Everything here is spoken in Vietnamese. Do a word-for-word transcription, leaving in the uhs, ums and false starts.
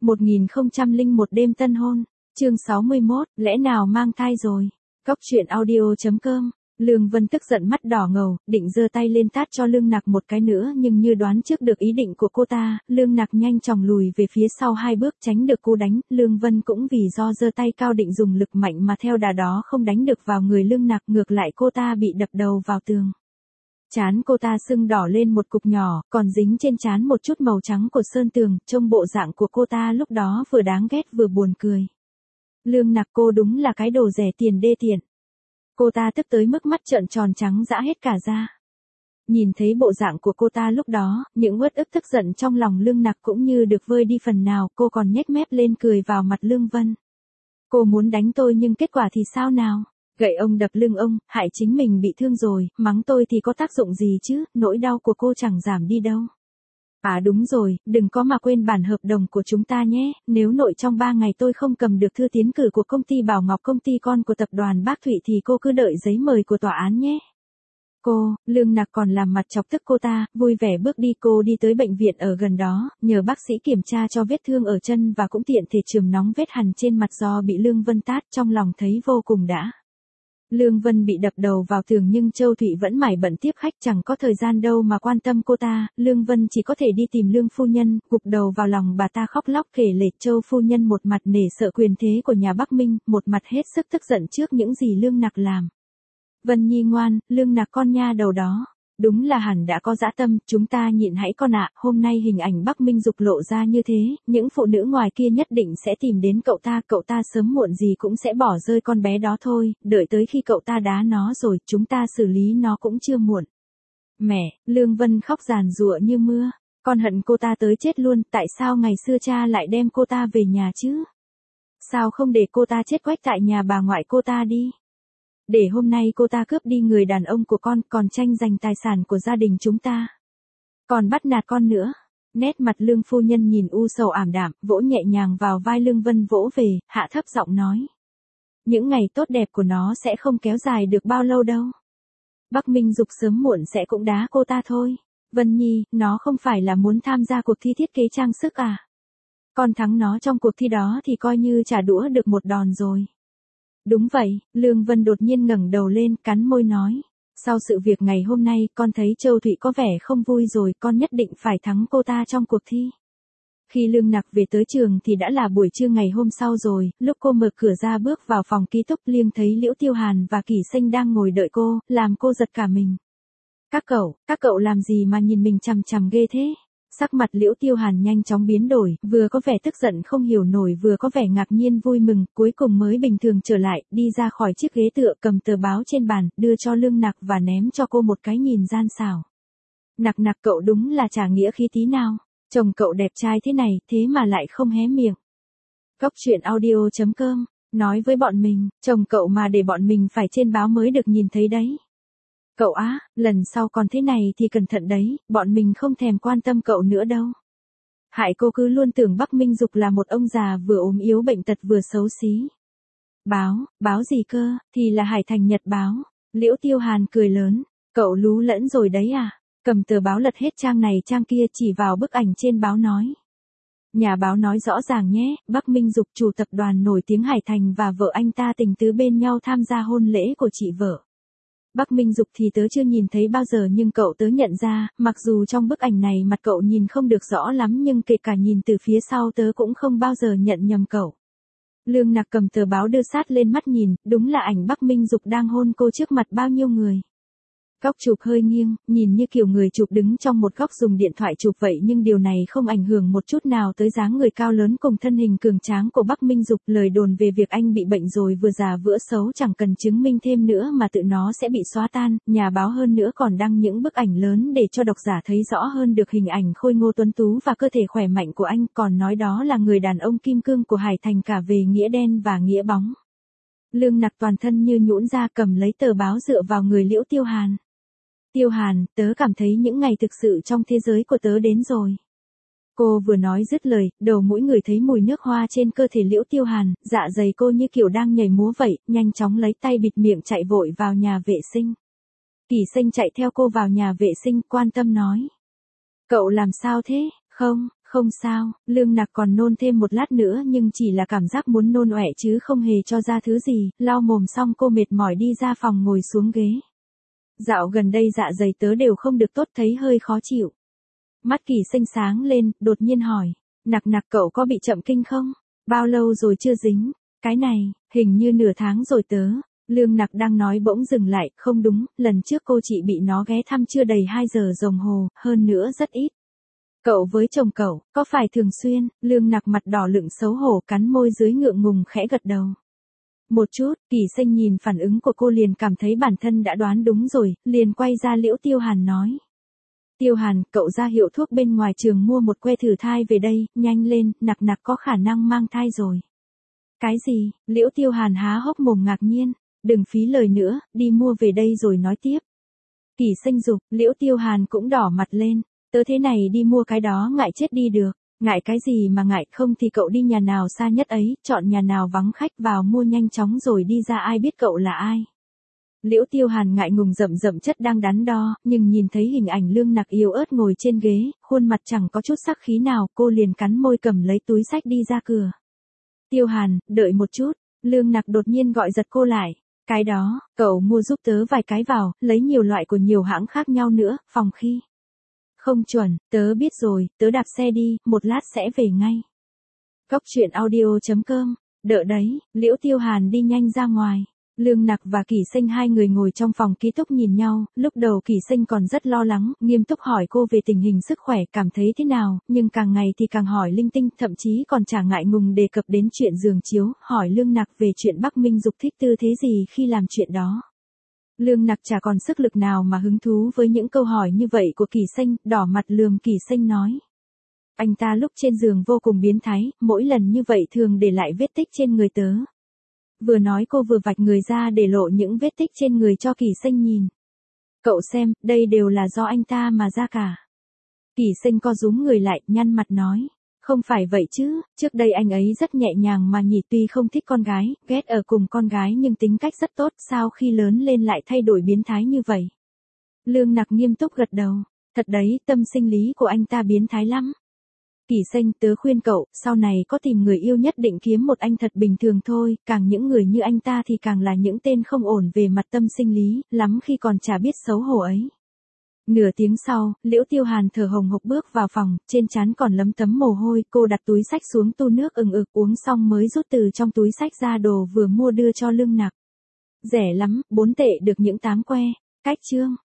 một nghìn không trăm lẻ một đêm tân hôn, chương sáu mươi mốt, lẽ nào mang thai rồi. Cóc truyện audio chấm com. Lương Vân tức giận mắt đỏ ngầu, định giơ tay lên tát cho Lương Nặc một cái nữa nhưng như đoán trước được ý định của cô ta, Lương Nặc nhanh chóng lùi về phía sau hai bước tránh được cú đánh. Lương Vân cũng vì do giơ tay cao định dùng lực mạnh mà theo đà đó không đánh được vào người Lương Nặc, ngược lại cô ta bị đập đầu vào tường. Trán cô ta sưng đỏ lên một cục nhỏ, còn dính trên trán một chút màu trắng của sơn tường, trông bộ dạng của cô ta lúc đó vừa đáng ghét vừa buồn cười. Lương Nặc, cô đúng là cái đồ rẻ tiền đê tiện. Cô ta tức tới mức mắt trợn tròn trắng dã hết cả da. Nhìn thấy bộ dạng của cô ta lúc đó, những uất ức tức giận trong lòng Lương Nặc cũng như được vơi đi phần nào, cô còn nhếch mép lên cười vào mặt Lương Vân. Cô muốn đánh tôi nhưng kết quả thì sao nào? Gậy ông đập lưng ông, hại chính mình bị thương rồi, mắng tôi thì có tác dụng gì chứ, nỗi đau của cô chẳng giảm đi đâu. À đúng rồi, đừng có mà quên bản hợp đồng của chúng ta nhé, nếu nội trong ba ngày tôi không cầm được thư tiến cử của công ty Bảo Ngọc, công ty con của tập đoàn Bác Thụy, thì cô cứ đợi giấy mời của tòa án nhé. Cô, Lương Nặc còn làm mặt chọc tức cô ta, vui vẻ bước đi. Cô đi tới bệnh viện ở gần đó, nhờ bác sĩ kiểm tra cho vết thương ở chân và cũng tiện thể chườm nóng vết hằn trên mặt do bị Lương Vân tát, trong lòng thấy vô cùng đã. Lương Vân bị đập đầu vào tường nhưng Châu Thụy vẫn mải bận tiếp khách, chẳng có thời gian đâu mà quan tâm cô ta. Lương Vân chỉ có thể đi tìm Lương phu nhân, gục đầu vào lòng bà ta khóc lóc kể lể. Châu phu nhân một mặt nể sợ quyền thế của nhà Bắc Minh, một mặt hết sức tức giận trước những gì Lương Nặc làm. Vân Nhi ngoan, Lương Nặc con nha đầu đó. Đúng là hẳn đã có dã tâm, chúng ta nhịn hãy con ạ. Hôm nay hình ảnh Bắc Minh Dục lộ ra như thế, những phụ nữ ngoài kia nhất định sẽ tìm đến cậu ta, cậu ta sớm muộn gì cũng sẽ bỏ rơi con bé đó thôi, đợi tới khi cậu ta đá nó rồi, chúng ta xử lý nó cũng chưa muộn. Mẹ, Lương Vân khóc giàn giụa như mưa, con hận cô ta tới chết luôn, tại sao ngày xưa cha lại đem cô ta về nhà chứ? Sao không để cô ta chết quách tại nhà bà ngoại cô ta đi? Để hôm nay cô ta cướp đi người đàn ông của con, còn tranh giành tài sản của gia đình chúng ta. Còn bắt nạt con nữa. Nét mặt Lương phu nhân nhìn u sầu ảm đạm, vỗ nhẹ nhàng vào vai Lương Vân vỗ về, hạ thấp giọng nói. Những ngày tốt đẹp của nó sẽ không kéo dài được bao lâu đâu. Bắc Minh Dục sớm muộn sẽ cũng đá cô ta thôi. Vân Nhi, nó không phải là muốn tham gia cuộc thi thiết kế trang sức à? Con thắng nó trong cuộc thi đó thì coi như trả đũa được một đòn rồi. Đúng vậy, Lương Vân đột nhiên ngẩng đầu lên, cắn môi nói. Sau sự việc ngày hôm nay, con thấy Châu Thụy có vẻ không vui rồi, con nhất định phải thắng cô ta trong cuộc thi. Khi Lương Nặc về tới trường thì đã là buổi trưa ngày hôm sau rồi, lúc cô mở cửa ra bước vào phòng ký túc, liêng thấy Liễu Tiêu Hàn và Kỷ Sinh đang ngồi đợi cô, làm cô giật cả mình. Các cậu, các cậu làm gì mà nhìn mình chằm chằm ghê thế? Sắc mặt Liễu Tiêu Hàn nhanh chóng biến đổi, vừa có vẻ tức giận không hiểu nổi vừa có vẻ ngạc nhiên vui mừng, cuối cùng mới bình thường trở lại, đi ra khỏi chiếc ghế tựa, cầm tờ báo trên bàn, đưa cho Lương Nặc và ném cho cô một cái nhìn gian xảo. Nặc Nặc, cậu đúng là chả nghĩa khí tí nào, chồng cậu đẹp trai thế này, thế mà lại không hé miệng. Cóc truyện audio chấm com, nói với bọn mình, chồng cậu mà để bọn mình phải trên báo mới được nhìn thấy đấy. Cậu á, lần sau còn thế này thì cẩn thận đấy, bọn mình không thèm quan tâm cậu nữa đâu. Hại cô cứ luôn tưởng Bắc Minh Dục là một ông già vừa ốm yếu bệnh tật vừa xấu xí. Báo, báo gì cơ, thì là Hải Thành Nhật báo. Liễu Tiêu Hàn cười lớn, cậu lú lẫn rồi đấy à, cầm tờ báo lật hết trang này trang kia chỉ vào bức ảnh trên báo nói. Nhà báo nói rõ ràng nhé, Bắc Minh Dục chủ tập đoàn nổi tiếng Hải Thành và vợ anh ta tình tứ bên nhau tham gia hôn lễ của chị vợ. Bắc Minh Dục thì tớ chưa nhìn thấy bao giờ nhưng cậu tớ nhận ra, mặc dù trong bức ảnh này mặt cậu nhìn không được rõ lắm nhưng kể cả nhìn từ phía sau tớ cũng không bao giờ nhận nhầm cậu. Lương Nặc cầm tờ báo đưa sát lên mắt nhìn, đúng là ảnh Bắc Minh Dục đang hôn cô trước mặt bao nhiêu người. Góc chụp hơi nghiêng, nhìn như kiểu người chụp đứng trong một góc dùng điện thoại chụp vậy nhưng điều này không ảnh hưởng một chút nào tới dáng người cao lớn cùng thân hình cường tráng của Bắc Minh Dục. Lời đồn về việc anh bị bệnh rồi vừa già vừa xấu chẳng cần chứng minh thêm nữa mà tự nó sẽ bị xóa tan, nhà báo hơn nữa còn đăng những bức ảnh lớn để cho độc giả thấy rõ hơn được hình ảnh khôi ngô tuấn tú và cơ thể khỏe mạnh của anh, còn nói đó là người đàn ông kim cương của Hải Thành cả về nghĩa đen và nghĩa bóng. Lương Nặc toàn thân như nhũn ra cầm lấy tờ báo dựa vào người Liễu Tiêu Hàn. Tiêu Hàn, tớ cảm thấy những ngày thực sự trong thế giới của tớ đến rồi. Cô vừa nói dứt lời, đầu mũi người thấy mùi nước hoa trên cơ thể Liễu Tiêu Hàn, dạ dày cô như kiểu đang nhảy múa vậy, nhanh chóng lấy tay bịt miệng chạy vội vào nhà vệ sinh. Kỷ Sinh chạy theo cô vào nhà vệ sinh, quan tâm nói. Cậu làm sao thế? Không, Không sao, Lương Nặc còn nôn thêm một lát nữa nhưng chỉ là cảm giác muốn nôn ọe chứ không hề cho ra thứ gì, lau mồm xong cô mệt mỏi đi ra phòng ngồi xuống ghế. Dạo gần đây dạ dày tớ đều không được tốt, thấy hơi khó chịu. Mắt Kỳ Sinh sáng lên, đột nhiên hỏi, Nặc Nặc cậu có bị chậm kinh không? Bao lâu rồi chưa dính? Cái này, hình như nửa tháng rồi tớ. Lương Nặc đang nói bỗng dừng lại, không đúng, lần trước cô chị bị nó ghé thăm chưa đầy hai giờ đồng hồ, hơn nữa rất ít. Cậu với chồng cậu, có phải thường xuyên? Lương Nặc mặt đỏ lựng xấu hổ cắn môi dưới ngượng ngùng khẽ gật đầu. Một chút, Kỳ Sinh nhìn phản ứng của cô liền cảm thấy bản thân đã đoán đúng rồi, liền quay ra Liễu Tiêu Hàn nói. Tiêu Hàn, cậu ra hiệu thuốc bên ngoài trường mua một que thử thai về đây, nhanh lên, Nặc Nặc có khả năng mang thai rồi. Cái gì? Liễu Tiêu Hàn há hốc mồm ngạc nhiên, đừng phí lời nữa, đi mua về đây rồi nói tiếp. Kỳ Sinh dục, Liễu Tiêu Hàn cũng đỏ mặt lên, tớ thế này đi mua cái đó ngại chết đi được, ngại cái gì mà ngại, không thì cậu đi nhà nào xa nhất ấy, chọn nhà nào vắng khách vào mua nhanh chóng rồi đi ra, ai biết cậu là ai. Liễu Tiêu Hàn ngại ngùng rậm rậm chất đang đắn đo, nhưng nhìn thấy hình ảnh Lương Nặc yếu ớt ngồi trên ghế, khuôn mặt chẳng có chút sắc khí nào, cô liền cắn môi cầm lấy túi xách đi ra cửa. Tiêu Hàn, đợi một chút, Lương Nặc đột nhiên gọi giật cô lại. Cái đó, cậu mua giúp tớ vài cái vào, lấy nhiều loại của nhiều hãng khác nhau nữa, phòng khi. Không chuẩn, tớ biết rồi, tớ đạp xe đi, một lát sẽ về ngay. Cốc truyện audio chấm com, đợi đấy, Liễu Tiêu Hàn đi nhanh ra ngoài. Lương Nặc và Kỳ Sinh hai người ngồi trong phòng ký túc nhìn nhau, lúc đầu Kỳ Sinh còn rất lo lắng, nghiêm túc hỏi cô về tình hình sức khỏe cảm thấy thế nào, nhưng càng ngày thì càng hỏi linh tinh, thậm chí còn chả ngại ngùng đề cập đến chuyện giường chiếu, hỏi Lương Nặc về chuyện Bắc Minh Dục thích tư thế gì khi làm chuyện đó. Lương Nặc chả còn sức lực nào mà hứng thú với những câu hỏi như vậy của Kỳ Sinh, đỏ mặt lườm Kỳ Sinh nói. Anh ta lúc trên giường vô cùng biến thái, mỗi lần như vậy thường để lại vết tích trên người tớ. Vừa nói cô vừa vạch người ra để lộ những vết tích trên người cho Kỳ Sinh nhìn. Cậu xem, đây đều là do anh ta mà ra cả. Kỳ Sinh co rúm người lại, nhăn mặt nói. Không phải vậy chứ, trước đây anh ấy rất nhẹ nhàng mà nhỉ, tuy không thích con gái, ghét ở cùng con gái nhưng tính cách rất tốt, sao khi lớn lên lại thay đổi biến thái như vậy? Lương Nặc nghiêm túc gật đầu. Thật đấy, tâm sinh lý của anh ta biến thái lắm. Kỳ Sinh, tớ khuyên cậu, sau này có tìm người yêu nhất định kiếm một anh thật bình thường thôi, càng những người như anh ta thì càng là những tên không ổn về mặt tâm sinh lý, lắm khi còn chả biết xấu hổ ấy. Nửa tiếng sau, Liễu Tiêu Hàn thở hồng hộc bước vào phòng, trên trán còn lấm tấm mồ hôi, cô đặt túi xách xuống tu nước ừng ực uống xong mới rút từ trong túi xách ra đồ vừa mua đưa cho Lương Nặc. Rẻ lắm, bốn tệ được những tám que. Cách chương